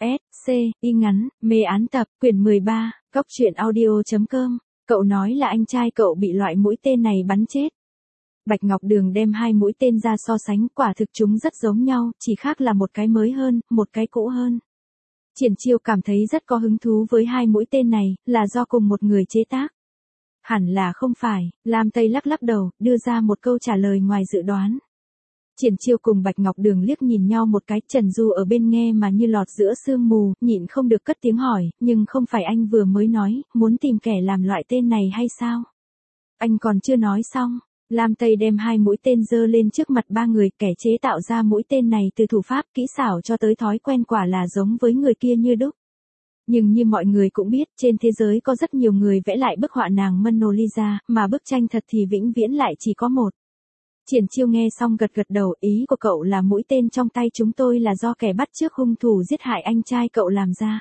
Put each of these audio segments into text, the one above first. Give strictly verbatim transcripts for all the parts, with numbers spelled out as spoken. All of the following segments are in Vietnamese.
S, C, y ngắn, mê án tập, quyển mười ba, cốc truyện audio.com, cậu nói là anh trai cậu bị loại mũi tên này bắn chết. Bạch Ngọc Đường đem hai mũi tên ra so sánh, quả thực chúng rất giống nhau, chỉ khác là một cái mới hơn, một cái cũ hơn. Triển Chiêu cảm thấy rất có hứng thú với hai mũi tên này, là do cùng một người chế tác. Hẳn là không phải, Lam Tây lắc lắc đầu, đưa ra một câu trả lời ngoài dự đoán. Triển Chiêu cùng Bạch Ngọc Đường liếc nhìn nhau một cái, Trần Du ở bên nghe mà như lọt giữa sương mù, nhịn không được cất tiếng hỏi, nhưng không phải anh vừa mới nói, muốn tìm kẻ làm loại tên này hay sao? Anh còn chưa nói xong, Lam Tây đem hai mũi tên giơ lên trước mặt ba người, kẻ chế tạo ra mũi tên này từ thủ pháp kỹ xảo cho tới thói quen quả là giống với người kia như đúc. Nhưng như mọi người cũng biết, trên thế giới có rất nhiều người vẽ lại bức họa nàng Mona Lisa, mà bức tranh thật thì vĩnh viễn lại chỉ có một. Triển Chiêu nghe xong gật gật đầu, ý của cậu là mũi tên trong tay chúng tôi là do kẻ bắt chước hung thủ giết hại anh trai cậu làm ra.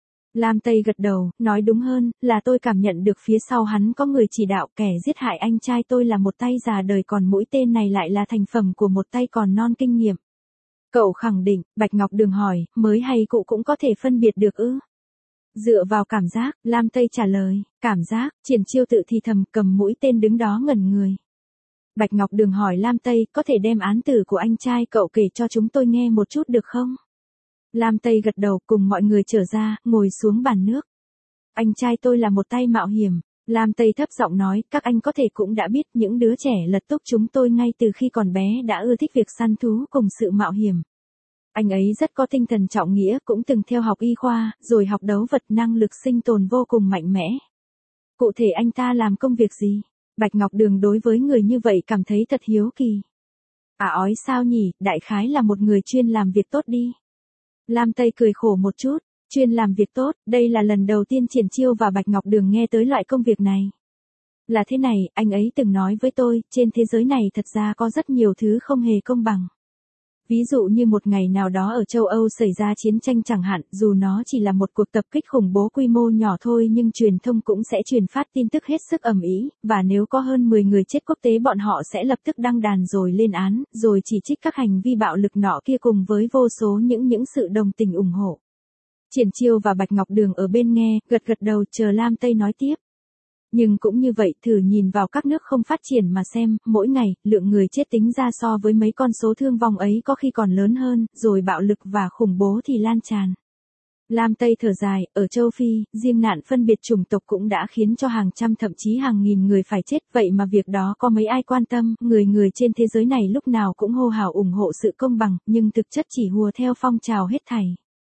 Lam Tây gật đầu, nói đúng hơn, là tôi cảm nhận được phía sau hắn có người chỉ đạo, kẻ giết hại anh trai tôi là một tay già đời, còn mũi tên này lại là thành phẩm của một tay còn non kinh nghiệm. Cậu khẳng định, Bạch Ngọc Đường hỏi, mới hay cụ cũng có thể phân biệt được ư? Dựa vào cảm giác, Lam Tây trả lời, cảm giác, Triển Chiêu tự thì thầm, cầm mũi tên đứng đó ngẩn người. Bạch Ngọc Đường hỏi Lam Tây, có thể đem án tử của anh trai cậu kể cho chúng tôi nghe một chút được không? Lam Tây gật đầu, cùng mọi người trở ra, ngồi xuống bàn nước. Anh trai tôi là một tay mạo hiểm. Lam Tây thấp giọng nói, các anh có thể cũng đã biết, những đứa trẻ lật túc chúng tôi ngay từ khi còn bé đã ưa thích việc săn thú cùng sự mạo hiểm. Anh ấy rất có tinh thần trọng nghĩa, cũng từng theo học y khoa, rồi học đấu vật, năng lực sinh tồn vô cùng mạnh mẽ. Cụ thể anh ta làm công việc gì? Bạch Ngọc Đường đối với người như vậy cảm thấy thật hiếu kỳ. À ói sao nhỉ, đại khái là một người chuyên làm việc tốt đi. Lam Tây cười khổ một chút, chuyên làm việc tốt, đây là lần đầu tiên Triển Chiêu và Bạch Ngọc Đường nghe tới loại công việc này. Là thế này, anh ấy từng nói với tôi, trên thế giới này thật ra có rất nhiều thứ không hề công bằng. Ví dụ như một ngày nào đó ở châu Âu xảy ra chiến tranh chẳng hạn, dù nó chỉ là một cuộc tập kích khủng bố quy mô nhỏ thôi nhưng truyền thông cũng sẽ truyền phát tin tức hết sức ầm ĩ, và nếu có hơn mười người chết quốc tế bọn họ sẽ lập tức đăng đàn rồi lên án, rồi chỉ trích các hành vi bạo lực nọ kia cùng với vô số những những sự đồng tình ủng hộ. Triển Chiêu và Bạch Ngọc Đường ở bên nghe, gật gật đầu chờ Lam Tây nói tiếp. Nhưng cũng như vậy, thử nhìn vào các nước không phát triển mà xem, mỗi ngày, lượng người chết tính ra so với mấy con số thương vong ấy có khi còn lớn hơn, rồi bạo lực và khủng bố thì lan tràn. Lam Tây thở dài, ở châu Phi, riêng nạn phân biệt chủng tộc cũng đã khiến cho hàng trăm thậm chí hàng nghìn người phải chết, vậy mà việc đó có mấy ai quan tâm, người người trên thế giới này lúc nào cũng hô hào ủng hộ sự công bằng, nhưng thực chất chỉ hùa theo phong trào hết thảy.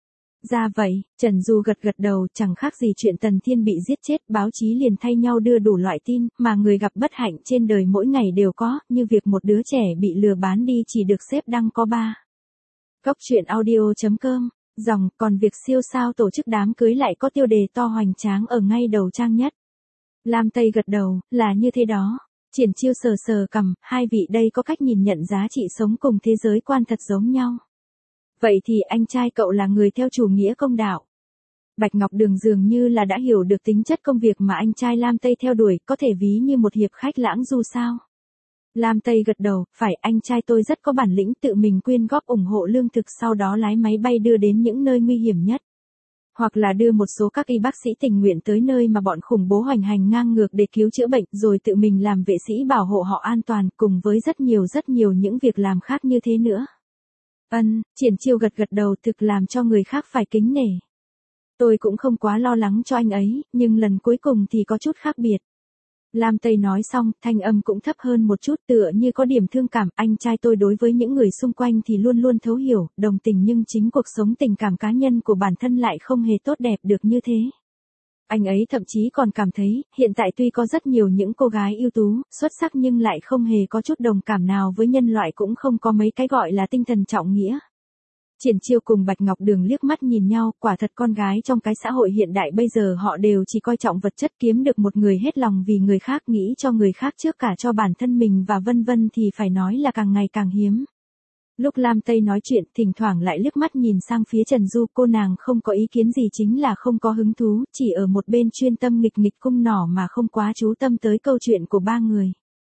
Ra vậy, Trần Du gật gật đầu, chẳng khác gì chuyện Tần Thiên bị giết chết, báo chí liền thay nhau đưa đủ loại tin, mà người gặp bất hạnh trên đời mỗi ngày đều có, như việc một đứa trẻ bị lừa bán đi chỉ được xếp đăng có ba. Cốc truyện audio.com, dòng, còn việc siêu sao tổ chức đám cưới lại có tiêu đề to hoành tráng ở ngay đầu trang nhất. Lam Tây gật đầu, là như thế đó. Triển Chiêu sờ sờ cằm, hai vị đây có cách nhìn nhận giá trị sống cùng thế giới quan thật giống nhau. Vậy thì anh trai cậu là người theo chủ nghĩa công đạo. Bạch Ngọc Đường dường như là đã hiểu được tính chất công việc mà anh trai Lam Tây theo đuổi, có thể ví như một hiệp khách lãng du sao. Lam Tây gật đầu, phải, anh trai tôi rất có bản lĩnh, tự mình quyên góp ủng hộ lương thực, sau đó lái máy bay đưa đến những nơi nguy hiểm nhất. Hoặc là đưa một số các y bác sĩ tình nguyện tới nơi mà bọn khủng bố hoành hành ngang ngược để cứu chữa bệnh, rồi tự mình làm vệ sĩ bảo hộ họ an toàn, cùng với rất nhiều rất nhiều những việc làm khác như thế nữa. Ân, Triển Chiêu gật gật đầu, thực làm cho người khác phải kính nể. Tôi cũng không quá lo lắng cho anh ấy, nhưng lần cuối cùng thì có chút khác biệt. Lam Tây nói xong, thanh âm cũng thấp hơn một chút, tựa như có điểm thương cảm, anh trai tôi đối với những người xung quanh thì luôn luôn thấu hiểu, đồng tình, nhưng chính cuộc sống tình cảm cá nhân của bản thân lại không hề tốt đẹp được như thế. Anh ấy thậm chí còn cảm thấy, hiện tại tuy có rất nhiều những cô gái ưu tú, xuất sắc nhưng lại không hề có chút đồng cảm nào với nhân loại, cũng không có mấy cái gọi là tinh thần trọng nghĩa. Triển Chiêu cùng Bạch Ngọc Đường liếc mắt nhìn nhau, quả thật con gái trong cái xã hội hiện đại bây giờ họ đều chỉ coi trọng vật chất, kiếm được một người hết lòng vì người khác, nghĩ cho người khác trước cả cho bản thân mình và vân vân thì phải nói là càng ngày càng hiếm. Lúc Lam Tây nói chuyện, thỉnh thoảng lại liếc mắt nhìn sang phía Trần Du, cô nàng không có ý kiến gì, chính là không có hứng thú, chỉ ở một bên chuyên tâm nghịch nghịch cung nỏ mà không quá chú tâm tới câu chuyện của ba người.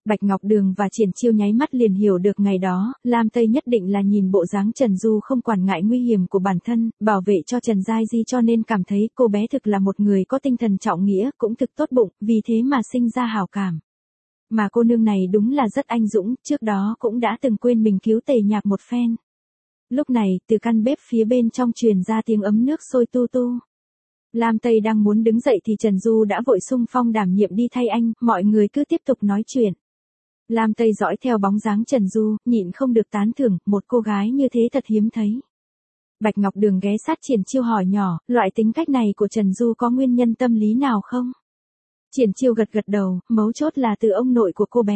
Bạch Ngọc Đường và Triển Chiêu nháy mắt liền hiểu được ngày đó, Lam Tây nhất định là nhìn bộ dáng Trần Du không quản ngại nguy hiểm của bản thân, bảo vệ cho Trần Giai Di cho nên cảm thấy cô bé thực là một người có tinh thần trọng nghĩa, cũng thực tốt bụng, vì thế mà sinh ra hảo cảm. Mà cô nương này đúng là rất anh dũng, trước đó cũng đã từng quên mình cứu Tề Nhạc một phen. Lúc này, từ căn bếp phía bên trong truyền ra tiếng ấm nước sôi tu tu. Lam Tây đang muốn đứng dậy thì Trần Du đã vội xung phong đảm nhiệm đi thay anh, mọi người cứ tiếp tục nói chuyện. Lam Tây dõi theo bóng dáng Trần Du, nhịn không được tán thưởng, một cô gái như thế thật hiếm thấy. Bạch Ngọc Đường ghé sát Triển Chiêu hỏi nhỏ, loại tính cách này của Trần Du có nguyên nhân tâm lý nào không? Triển Chiêu gật gật đầu, mấu chốt là từ ông nội của cô bé.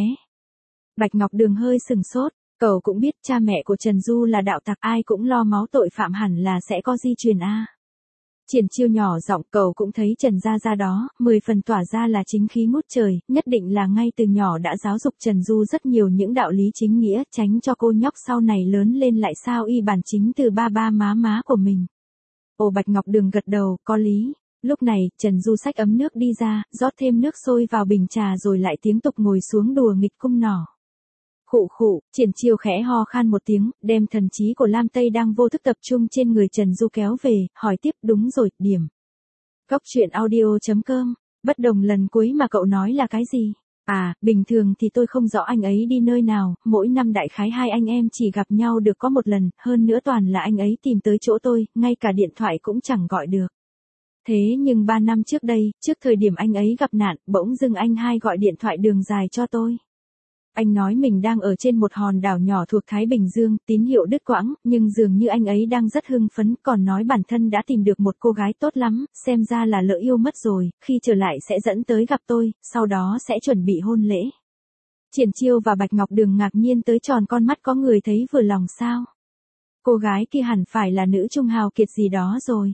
Bạch Ngọc Đường hơi sừng sốt, cậu cũng biết cha mẹ của Trần Du là đạo tặc, ai cũng lo máu tội phạm hẳn là sẽ có di truyền a. Triển Chiêu nhỏ giọng, cậu cũng thấy Trần Gia Gia đó, mười phần tỏa ra là chính khí ngút trời, nhất định là ngay từ nhỏ đã giáo dục Trần Du rất nhiều những đạo lý chính nghĩa, tránh cho cô nhóc sau này lớn lên lại sao y bản chính từ ba ba má má của mình. Ồ, Bạch Ngọc Đường gật đầu, có lý. Lúc này, Trần Du xách ấm nước đi ra, rót thêm nước sôi vào bình trà rồi lại tiếp tục ngồi xuống đùa nghịch cung nỏ. Khụ khụ, Triển Chiêu khẽ ho khan một tiếng, đem thần trí của Lam Tây đang vô thức tập trung trên người Trần Du kéo về, hỏi tiếp, đúng rồi, điểm. Góc truyện audio chấm com, bất đồng lần cuối mà cậu nói là cái gì? À, bình thường thì tôi không rõ anh ấy đi nơi nào, mỗi năm đại khái hai anh em chỉ gặp nhau được có một lần, hơn nữa toàn là anh ấy tìm tới chỗ tôi, ngay cả điện thoại cũng chẳng gọi được. Thế nhưng ba năm trước đây, trước thời điểm anh ấy gặp nạn, bỗng dưng anh hai gọi điện thoại đường dài cho tôi. Anh nói mình đang ở trên một hòn đảo nhỏ thuộc Thái Bình Dương, tín hiệu đứt quãng, nhưng dường như anh ấy đang rất hưng phấn, còn nói bản thân đã tìm được một cô gái tốt lắm, xem ra là lỡ yêu mất rồi, khi trở lại sẽ dẫn tới gặp tôi, sau đó sẽ chuẩn bị hôn lễ. Triển Chiêu và Bạch Ngọc Đường ngạc nhiên tới tròn con mắt, có người thấy vừa lòng sao? Cô gái kia hẳn phải là nữ trung hào kiệt gì đó rồi.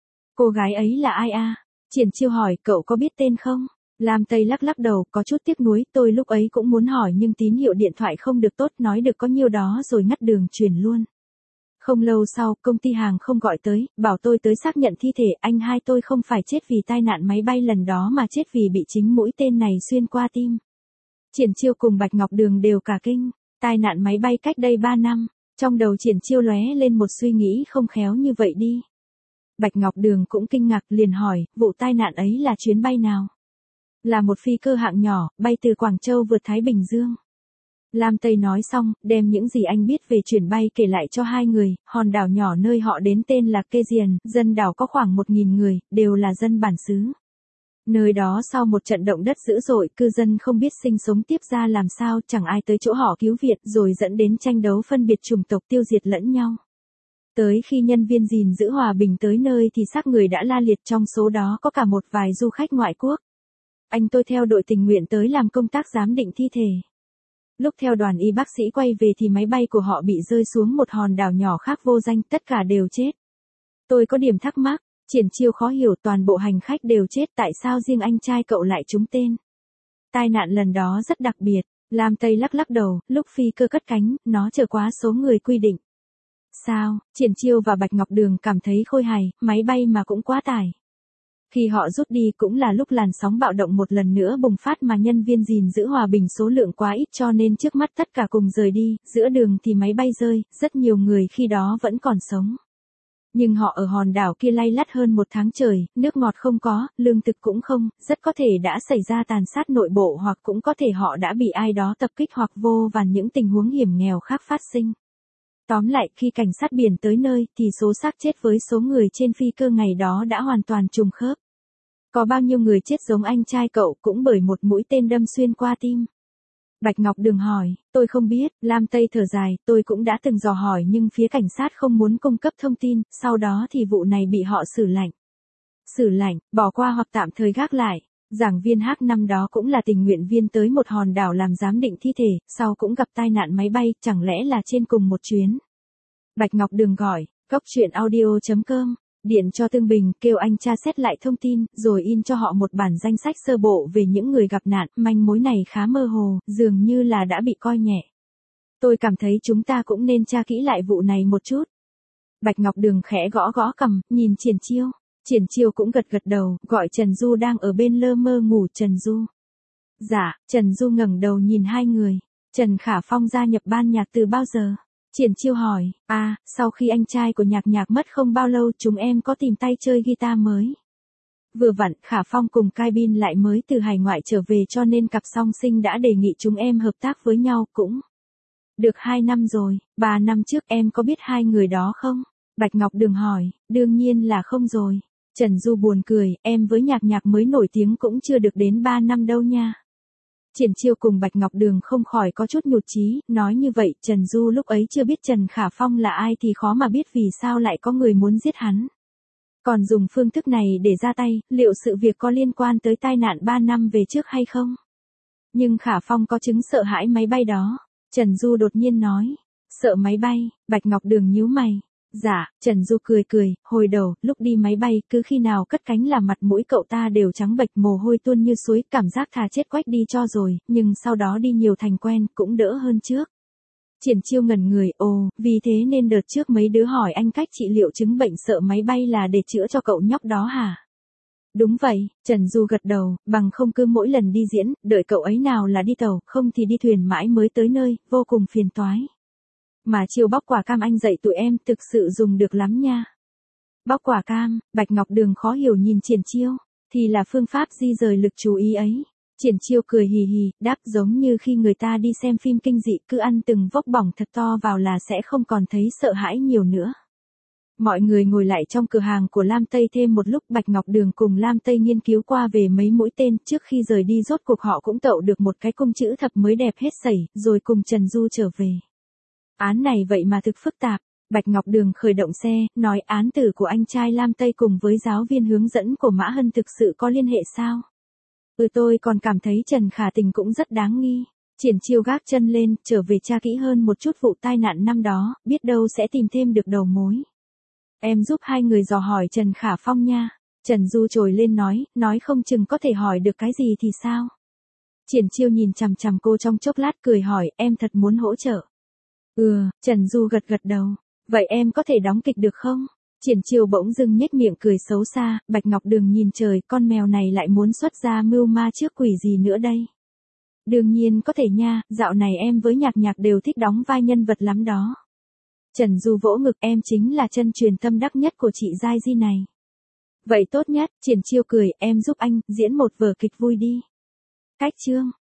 Cô gái ấy là ai a? Triển Chiêu hỏi, cậu có biết tên không? Lam Tây lắc lắc đầu, có chút tiếc nuối, tôi lúc ấy cũng muốn hỏi nhưng tín hiệu điện thoại không được tốt, nói được có nhiêu đó rồi ngắt đường truyền luôn. Không lâu sau, công ty hàng không gọi tới, bảo tôi tới xác nhận thi thể, anh hai tôi không phải chết vì tai nạn máy bay lần đó mà chết vì bị chính mũi tên này xuyên qua tim. Triển Chiêu cùng Bạch Ngọc Đường đều cả kinh, tai nạn máy bay cách đây ba năm, trong đầu Triển Chiêu lóe lên một suy nghĩ không khéo như vậy đi. Bạch Ngọc Đường cũng kinh ngạc liền hỏi, vụ tai nạn ấy là chuyến bay nào? Là một phi cơ hạng nhỏ, bay từ Quảng Châu vượt Thái Bình Dương. Lam Tây nói xong, đem những gì anh biết về chuyển bay kể lại cho hai người, hòn đảo nhỏ nơi họ đến tên là Kezian, dân đảo có khoảng một nghìn người, đều là dân bản xứ. Nơi đó sau một trận động đất dữ dội, cư dân không biết sinh sống tiếp ra làm sao, chẳng ai tới chỗ họ cứu viện, rồi dẫn đến tranh đấu phân biệt chủng tộc, tiêu diệt lẫn nhau. Tới khi nhân viên gìn giữ hòa bình tới nơi thì xác người đã la liệt, trong số đó có cả một vài du khách ngoại quốc. Anh tôi theo đội tình nguyện tới làm công tác giám định thi thể. Lúc theo đoàn y bác sĩ quay về thì máy bay của họ bị rơi xuống một hòn đảo nhỏ khác vô danh, tất cả đều chết. Tôi có điểm thắc mắc, Triển Chiêu khó hiểu, toàn bộ hành khách đều chết, tại sao riêng anh trai cậu lại trúng tên? Tai nạn lần đó rất đặc biệt, Lam Tây lắc lắc đầu, lúc phi cơ cất cánh, nó chở quá số người quy định. Sao? Triển Chiêu và Bạch Ngọc Đường cảm thấy khôi hài, máy bay mà cũng quá tải. Khi họ rút đi cũng là lúc làn sóng bạo động một lần nữa bùng phát mà nhân viên gìn giữ hòa bình số lượng quá ít cho nên trước mắt tất cả cùng rời đi, giữa đường thì máy bay rơi, rất nhiều người khi đó vẫn còn sống. Nhưng họ ở hòn đảo kia lay lắt hơn một tháng trời, nước ngọt không có, lương thực cũng không, rất có thể đã xảy ra tàn sát nội bộ hoặc cũng có thể họ đã bị ai đó tập kích hoặc vô vàn những tình huống hiểm nghèo khác phát sinh. Tóm lại, khi cảnh sát biển tới nơi, thì số xác chết với số người trên phi cơ ngày đó đã hoàn toàn trùng khớp. Có bao nhiêu người chết giống anh trai cậu cũng bởi một mũi tên đâm xuyên qua tim? Bạch Ngọc Đường hỏi, tôi không biết, Lam Tây thở dài, tôi cũng đã từng dò hỏi nhưng phía cảnh sát không muốn cung cấp thông tin, sau đó thì vụ này bị họ xử lạnh. Xử lạnh, bỏ qua hoặc tạm thời gác lại. Giảng viên H năm đó cũng là tình nguyện viên tới một hòn đảo làm giám định thi thể, sau cũng gặp tai nạn máy bay, chẳng lẽ là trên cùng một chuyến. Bạch Ngọc Đường gọi, góc truyện audio chấm com, điện cho Tương Bình, kêu anh tra xét lại thông tin, rồi in cho họ một bản danh sách sơ bộ về những người gặp nạn, manh mối này khá mơ hồ, dường như là đã bị coi nhẹ. Tôi cảm thấy chúng ta cũng nên tra kỹ lại vụ này một chút. Bạch Ngọc Đường khẽ gõ gõ cằm, nhìn Triển Chiêu. Triển Chiêu cũng gật gật đầu, gọi Trần Du đang ở bên lơ mơ ngủ. Trần Du. Dạ, Trần Du ngẩng đầu nhìn hai người. Trần Khả Phong gia nhập ban nhạc từ bao giờ? Triển Chiêu hỏi, à, sau khi anh trai của Nhạc Nhạc mất không bao lâu chúng em có tìm tay chơi guitar mới. Vừa vặn Khả Phong cùng Cai Bin lại mới từ hải ngoại trở về cho nên cặp song sinh đã đề nghị chúng em hợp tác với nhau cũng được hai năm rồi, ba năm trước em có biết hai người đó không? Bạch Ngọc Đường hỏi, đương nhiên là không rồi. Trần Du buồn cười, em với Nhạc Nhạc mới nổi tiếng cũng chưa được đến ba năm đâu nha. Triển Chiêu cùng Bạch Ngọc Đường không khỏi có chút nhụt chí, nói như vậy Trần Du lúc ấy chưa biết Trần Khả Phong là ai thì khó mà biết vì sao lại có người muốn giết hắn. Còn dùng phương thức này để ra tay, liệu sự việc có liên quan tới tai nạn ba năm về trước hay không? Nhưng Khả Phong có chứng sợ hãi máy bay đó. Trần Du đột nhiên nói, sợ máy bay, Bạch Ngọc Đường nhíu mày. Dạ, Trần Du cười cười, hồi đầu, lúc đi máy bay, cứ khi nào cất cánh là mặt mũi cậu ta đều trắng bệch mồ hôi tuôn như suối, cảm giác thà chết quách đi cho rồi, nhưng sau đó đi nhiều thành quen, cũng đỡ hơn trước. Triển Chiêu ngẩn người, ồ, vì thế nên đợt trước mấy đứa hỏi anh cách trị liệu chứng bệnh sợ máy bay là để chữa cho cậu nhóc đó hả? Đúng vậy, Trần Du gật đầu, bằng không cứ mỗi lần đi diễn, đợi cậu ấy nào là đi tàu, không thì đi thuyền mãi mới tới nơi, vô cùng phiền toái. Mà chiều bóc quả cam anh dạy tụi em thực sự dùng được lắm nha. Bóc quả cam, Bạch Ngọc Đường khó hiểu nhìn Triển Chiêu, thì là phương pháp di rời lực chú ý ấy. Triển Chiêu cười hì hì, đáp giống như khi người ta đi xem phim kinh dị cứ ăn từng vốc bỏng thật to vào là sẽ không còn thấy sợ hãi nhiều nữa. Mọi người ngồi lại trong cửa hàng của Lam Tây thêm một lúc Bạch Ngọc Đường cùng Lam Tây nghiên cứu qua về mấy mũi tên trước khi rời đi rốt cuộc họ cũng tậu được một cái cung chữ thập mới đẹp hết sảy rồi cùng Trần Du trở về. Án này vậy mà thực phức tạp. Bạch Ngọc Đường khởi động xe, nói án tử của anh trai Lam Tây cùng với giáo viên hướng dẫn của Mã Hân thực sự có liên hệ sao? Ừ tôi còn cảm thấy Trần Khả Tình cũng rất đáng nghi. Triển Chiêu gác chân lên, trở về tra kỹ hơn một chút vụ tai nạn năm đó, biết đâu sẽ tìm thêm được đầu mối. Em giúp hai người dò hỏi Trần Khả Phong nha. Trần Du trồi lên nói, nói không chừng có thể hỏi được cái gì thì sao? Triển Chiêu nhìn chằm chằm cô trong chốc lát cười hỏi, em thật muốn hỗ trợ. Ừ, Trần Du gật gật đầu. Vậy em có thể đóng kịch được không? Triển Chiêu bỗng dưng nhếch miệng cười xấu xa, Bạch Ngọc Đường nhìn trời, con mèo này lại muốn xuất ra mưu ma trước quỷ gì nữa đây? Đương nhiên có thể nha, dạo này em với Nhạc Nhạc đều thích đóng vai nhân vật lắm đó. Trần Du vỗ ngực, em chính là chân truyền tâm đắc nhất của chị Giai Di này. Vậy tốt nhất, Triển Chiêu cười, em giúp anh diễn một vở kịch vui đi. Cách chương